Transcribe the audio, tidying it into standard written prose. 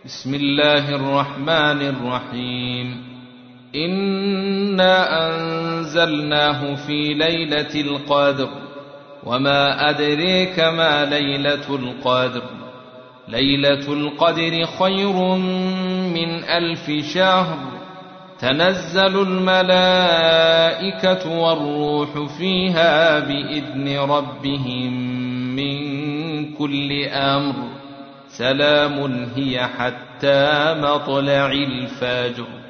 بسم الله الرحمن الرحيم. إنا أنزلناه في ليلة القدر وما أدريك ما ليلة القدر. ليلة القدر خير من 1000 شهر. تنزل الملائكة والروح فيها بإذن ربهم من كل أمر. سلام هي حتى مطلع الفجر.